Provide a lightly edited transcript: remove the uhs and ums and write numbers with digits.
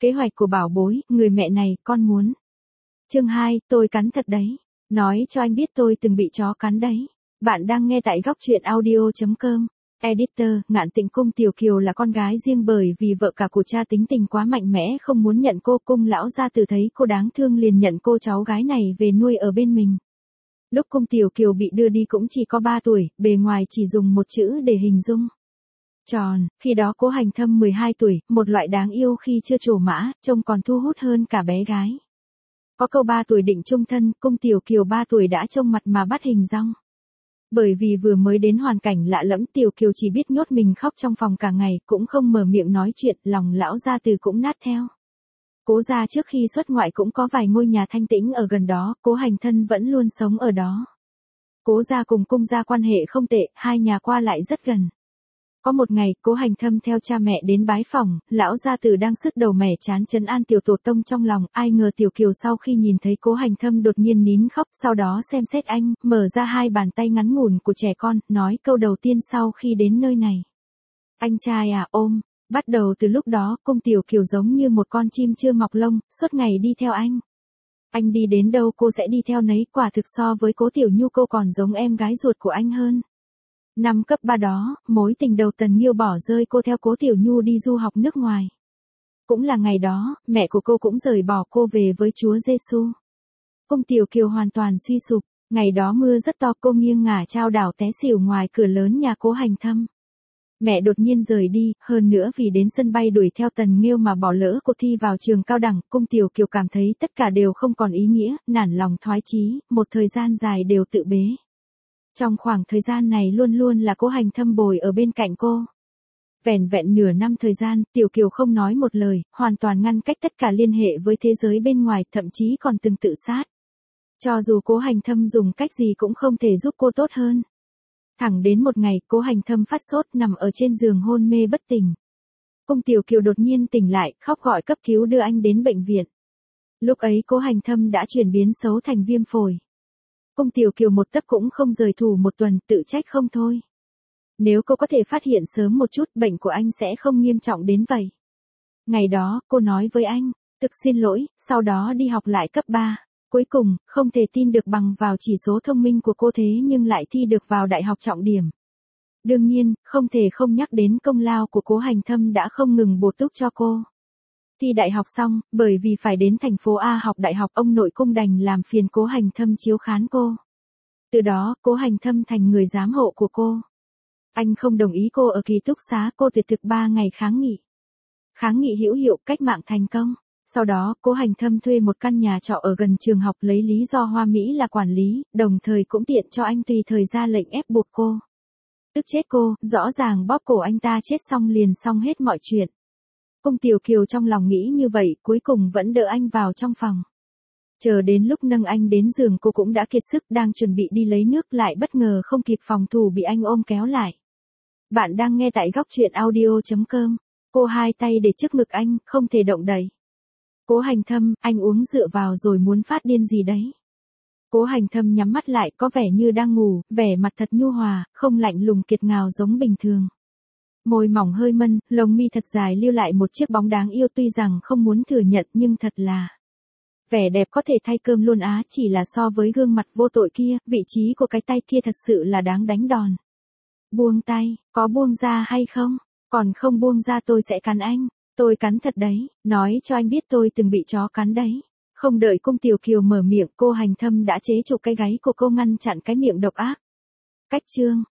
Kế hoạch của bảo bối, người mẹ này, con muốn. Chương 2, tôi cắn thật đấy. Nói cho anh biết tôi từng bị chó cắn đấy. Bạn đang nghe tại góc truyện audio.com. Editor, Ngạn Tịnh Cung Tiểu Kiều là con gái riêng bởi vì vợ cả của cha tính tình quá mạnh mẽ không muốn nhận cô. Cung lão gia tử thấy cô đáng thương liền nhận cô cháu gái này về nuôi ở bên mình. Lúc Cung Tiểu Kiều bị đưa đi cũng chỉ có 3 tuổi, bề ngoài chỉ dùng một chữ để hình dung. Tròn, khi đó Cố Hành Thâm 12 tuổi, một loại đáng yêu khi chưa trổ mã, trông còn thu hút hơn cả bé gái. Có câu 3 tuổi định chung thân, Cung Tiểu Kiều 3 tuổi đã trông mặt mà bắt hình dong. Bởi vì vừa mới đến hoàn cảnh lạ lẫm, Tiểu Kiều chỉ biết nhốt mình khóc trong phòng cả ngày, cũng không mở miệng nói chuyện, lòng lão gia từ cũng nát theo. Cố gia trước khi xuất ngoại cũng có vài ngôi nhà thanh tĩnh ở gần đó, Cố Hành Thân vẫn luôn sống ở đó. Cố gia cùng Cung gia quan hệ không tệ, hai nhà qua lại rất gần. Có một ngày, Cố Hành Thâm theo cha mẹ đến bái phỏng, lão gia tử đang sứt đầu mẻ chán trấn an tiểu tổ tông trong lòng, ai ngờ Tiểu Kiều sau khi nhìn thấy Cố Hành Thâm đột nhiên nín khóc, sau đó xem xét anh, mở ra hai bàn tay ngắn ngủn của trẻ con, nói câu đầu tiên sau khi đến nơi này. Anh trai à, ôm. Bắt đầu từ lúc đó, Cung Tiểu Kiều giống như một con chim chưa mọc lông, suốt ngày đi theo anh. Anh đi đến đâu cô sẽ đi theo nấy, quả thực so với Cố Tiểu Nhu cô còn giống em gái ruột của anh hơn. Năm cấp 3 đó, mối tình đầu Tần Nghiêu bỏ rơi cô theo Cố Tiểu Nhu đi du học nước ngoài. Cũng là ngày đó, mẹ của cô cũng rời bỏ cô về với Chúa Giêsu. Cung Tiểu Kiều hoàn toàn suy sụp, ngày đó mưa rất to, cô nghiêng ngả chao đảo té xỉu ngoài cửa lớn nhà Cố Hành Thâm. Mẹ đột nhiên rời đi, hơn nữa vì đến sân bay đuổi theo Tần Nghiêu mà bỏ lỡ cuộc thi vào trường cao đẳng, Cung Tiểu Kiều cảm thấy tất cả đều không còn ý nghĩa, nản lòng thoái chí, một thời gian dài đều tự bế. Trong khoảng thời gian này luôn luôn là Cố Hành Thâm bồi ở bên cạnh cô. Vẻn vẹn nửa năm thời gian, Tiểu Kiều không nói một lời, hoàn toàn ngăn cách tất cả liên hệ với thế giới bên ngoài, thậm chí còn từng tự sát. Cho dù Cố Hành Thâm dùng cách gì cũng không thể giúp cô tốt hơn. Thẳng đến một ngày, Cố Hành Thâm phát sốt nằm ở trên giường hôn mê bất tỉnh. Cung Tiểu Kiều đột nhiên tỉnh lại, khóc gọi cấp cứu đưa anh đến bệnh viện. Lúc ấy Cố Hành Thâm đã chuyển biến xấu thành viêm phổi. Cung Tiểu Kiều một tấc cũng không rời thủ một tuần, tự trách không thôi. Nếu cô có thể phát hiện sớm một chút, bệnh của anh sẽ không nghiêm trọng đến vậy. Ngày đó, cô nói với anh, thực xin lỗi, sau đó đi học lại cấp 3. Cuối cùng, không thể tin được bằng vào chỉ số thông minh của cô thế nhưng lại thi được vào đại học trọng điểm. Đương nhiên, không thể không nhắc đến công lao của Cố Hành Thâm đã không ngừng bổ túc cho cô. Thi đại học xong, bởi vì phải đến thành phố A học đại học, ông nội Cung đành làm phiền Cố Hành Thâm chiếu khán cô. Từ đó, Cố Hành Thâm thành người giám hộ của cô. Anh không đồng ý cô ở ký túc xá, cô tuyệt thực 3 ngày kháng nghị. Kháng nghị hữu hiệu, cách mạng thành công. Sau đó, Cố Hành Thâm thuê một căn nhà trọ ở gần trường học lấy lý do Hoa Mỹ là quản lý, đồng thời cũng tiện cho anh tùy thời ra lệnh ép buộc cô. Tức chết cô, rõ ràng bóp cổ anh ta chết xong liền xong hết mọi chuyện. Cung Tiểu Kiều trong lòng nghĩ như vậy, cuối cùng vẫn đỡ anh vào trong phòng. Chờ đến lúc nâng anh đến giường cô cũng đã kiệt sức, đang chuẩn bị đi lấy nước lại bất ngờ không kịp phòng thủ bị anh ôm kéo lại. Bạn đang nghe tại góc truyện audio.com. Cô hai tay để trước ngực anh, không thể động đậy. Cố Hành Thâm, anh uống rượu vào rồi muốn phát điên gì đấy. Cố Hành Thâm nhắm mắt lại, có vẻ như đang ngủ, vẻ mặt thật nhu hòa, không lạnh lùng kiệt ngạo giống bình thường. Môi mỏng hơi mân, lông mi thật dài lưu lại một chiếc bóng đáng yêu, tuy rằng không muốn thừa nhận nhưng thật là vẻ đẹp có thể thay cơm luôn á, chỉ là so với gương mặt vô tội kia, vị trí của cái tay kia thật sự là đáng đánh đòn. Buông tay, có buông ra hay không? Còn không buông ra tôi sẽ cắn anh. Tôi cắn thật đấy, nói cho anh biết tôi từng bị chó cắn đấy. Không đợi Cung Tiểu Kiều mở miệng, Cố Hành Thâm đã chế trụ cái gáy của cô ngăn chặn cái miệng độc ác. Cách chương,